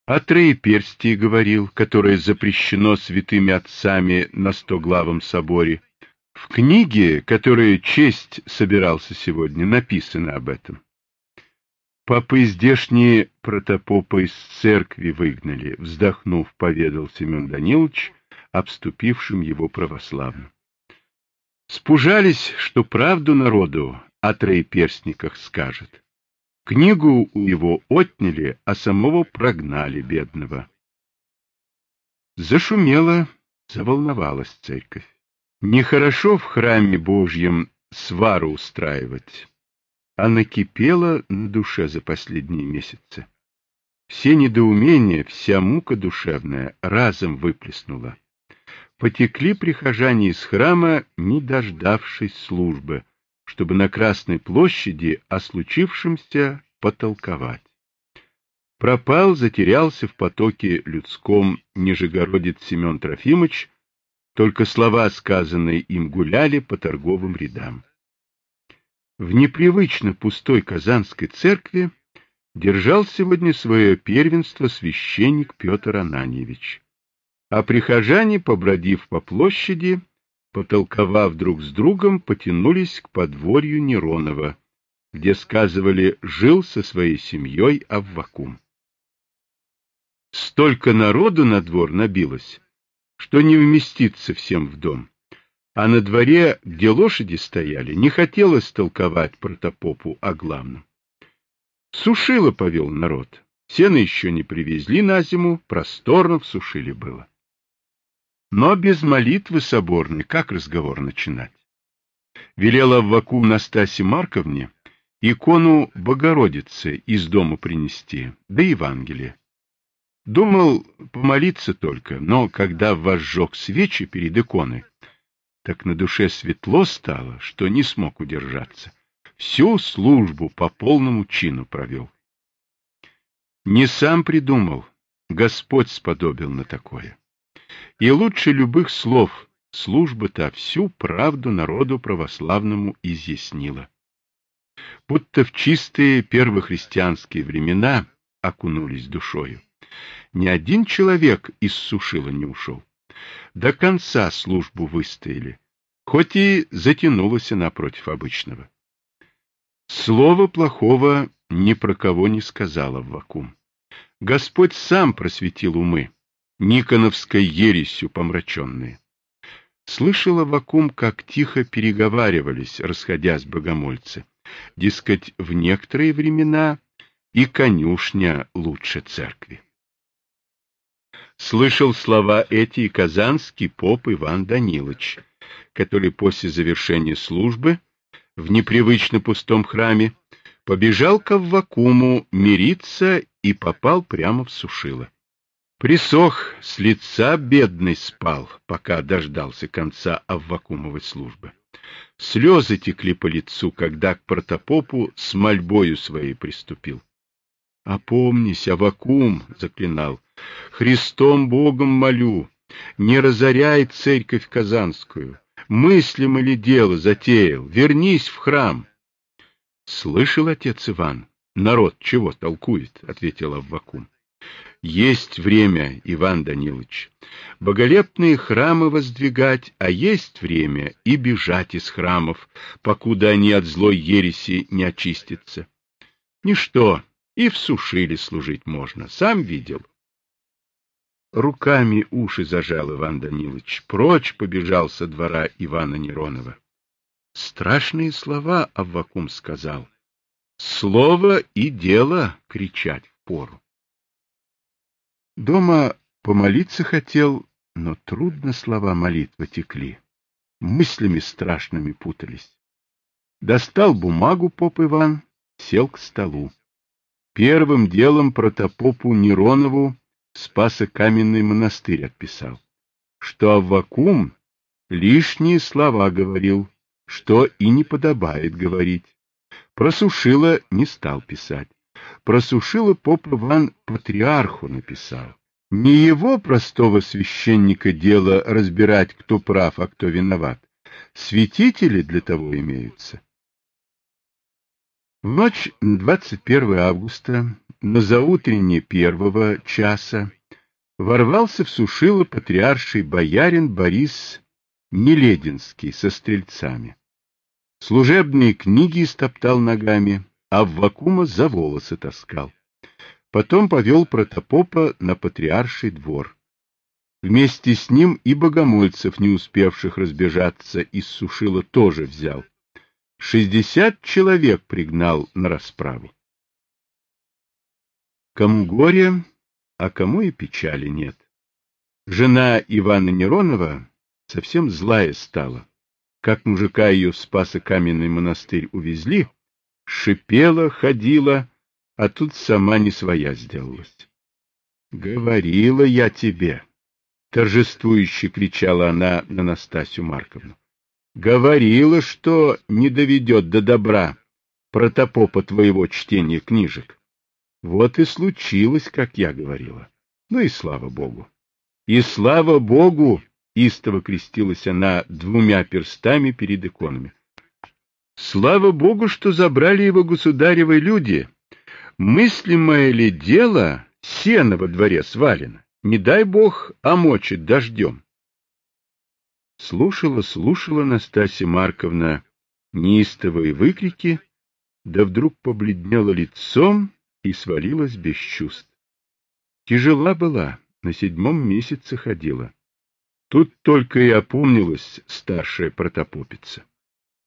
О троеперстии говорил, которое запрещено святыми отцами на Стоглавом соборе. В книге, которую честь собирался сегодня, написано об этом. Попы здешние протопопа из церкви выгнали, вздохнув, поведал Семен Данилович обступившим его православным. Спужались, что правду народу о троеперстниках скажет. Книгу у его отняли, а самого прогнали, бедного. Зашумела, заволновалась церковь. Нехорошо в храме Божьем свару устраивать, а накипело на душе за последние месяцы. Все недоумения, вся мука душевная разом выплеснула. Потекли прихожане из храма, не дождавшись службы, чтобы на Красной площади о случившемся потолковать. Пропал, затерялся в потоке людском нижегородец Семен Трофимович, только слова, сказанные им, гуляли по торговым рядам. В непривычно пустой Казанской церкви держал сегодня свое первенство священник Петр Ананьевич. А прихожане, побродив по площади, потолковав друг с другом, потянулись к подворью Неронова, где, сказывали, жил со своей семьей Аввакум. Столько народу на двор набилось, что не вместиться всем в дом, а на дворе, где лошади стояли, не хотелось толковать протопопу о главном. Сушило повел народ, сено еще не привезли на зиму, просторно в сушиле было. Но без молитвы соборной как разговор начинать? Велел Аввакум Настасье Марковне икону Богородицы из дома принести, да Евангелие. Думал помолиться только, но когда возжег свечи перед иконой, так на душе светло стало, что не смог удержаться. Всю службу по полному чину провел. Не сам придумал, Господь сподобил на такое. И лучше любых слов служба-то всю правду народу православному изъяснила. Будто в чистые первохристианские времена окунулись душою. Ни один человек из сушила не ушел. До конца службу выстояли, хоть и затянулась она против обычного. Слова плохого ни про кого не сказал Аввакум. Господь сам просветил умы, никоновской ересью помраченные. Слышал Аввакум, как тихо переговаривались, расходясь богомольцы. Дескать, в некоторые времена и конюшня лучше церкви. Слышал слова эти и казанский поп Иван Данилович, который после завершения службы в непривычно пустом храме побежал к Аввакуму мириться и попал прямо в сушило. Присох, с лица бедный спал, пока дождался конца Аввакумовой службы. Слезы текли по лицу, когда к протопопу с мольбою своей приступил. — Опомнись, Аввакум, — заклинал, — Христом Богом молю, не разоряй церковь Казанскую, мыслим или дело затеял, вернись в храм. — Слышал, отец Иван, народ чего толкует, — ответил Аввакум. Есть время, Иван Данилович, боголепные храмы воздвигать, а есть время и бежать из храмов, покуда они от злой ереси не очистятся. Ничто, и в сушиле служить можно, сам видел. Руками уши зажал Иван Данилович, прочь побежал со двора Ивана Неронова. Страшные слова Аввакум сказал. Слово и дело кричать впору. Дома помолиться хотел, но трудно слова молитвы текли. Мыслями страшными путались. Достал бумагу поп Иван, сел к столу. Первым делом протопопу Неронову Спасо-Каменный монастырь отписал, что Аввакум лишние слова говорил, что и не подобает говорить. Про Сушило не стал писать. Про Сушило поп Иван патриарху написал. Не его, простого священника, дело разбирать, кто прав, а кто виноват. Святители для того имеются. В ночь на 21 августа, на заутренне 1 часа, ворвался в Сушило патриарший боярин Борис Нелединский со стрельцами. Служебные книги истоптал ногами, а Аввакума за волосы таскал. Потом повел протопопа на патриарший двор. Вместе с ним и богомольцев, не успевших разбежаться из Сушила, тоже взял. 60 человек пригнал на расправу. Кому горе, а кому и печали нет. Жена Ивана Неронова совсем злая стала. Как мужика ее в Спасо-Каменный монастырь увезли, шипела, ходила, а тут сама не своя сделалась. — Говорила я тебе, — торжествующе кричала она на Настасью Марковну. — Говорила, что не доведет до добра протопопа твоего чтения книжек. Вот и случилось, как я говорила. Ну и слава Богу. И слава Богу! Истово крестилась она 2 перстами перед иконами. Слава Богу, что забрали его государевы люди. Мыслимое ли дело, сено во дворе свалено? Не дай Бог, омочит дождем. Слушала Настасья Марковна неистовые выкрики, да вдруг побледнела лицом и свалилась без чувств. Тяжела была, на 7-м месяце ходила. Тут только и опомнилась старшая протопопица.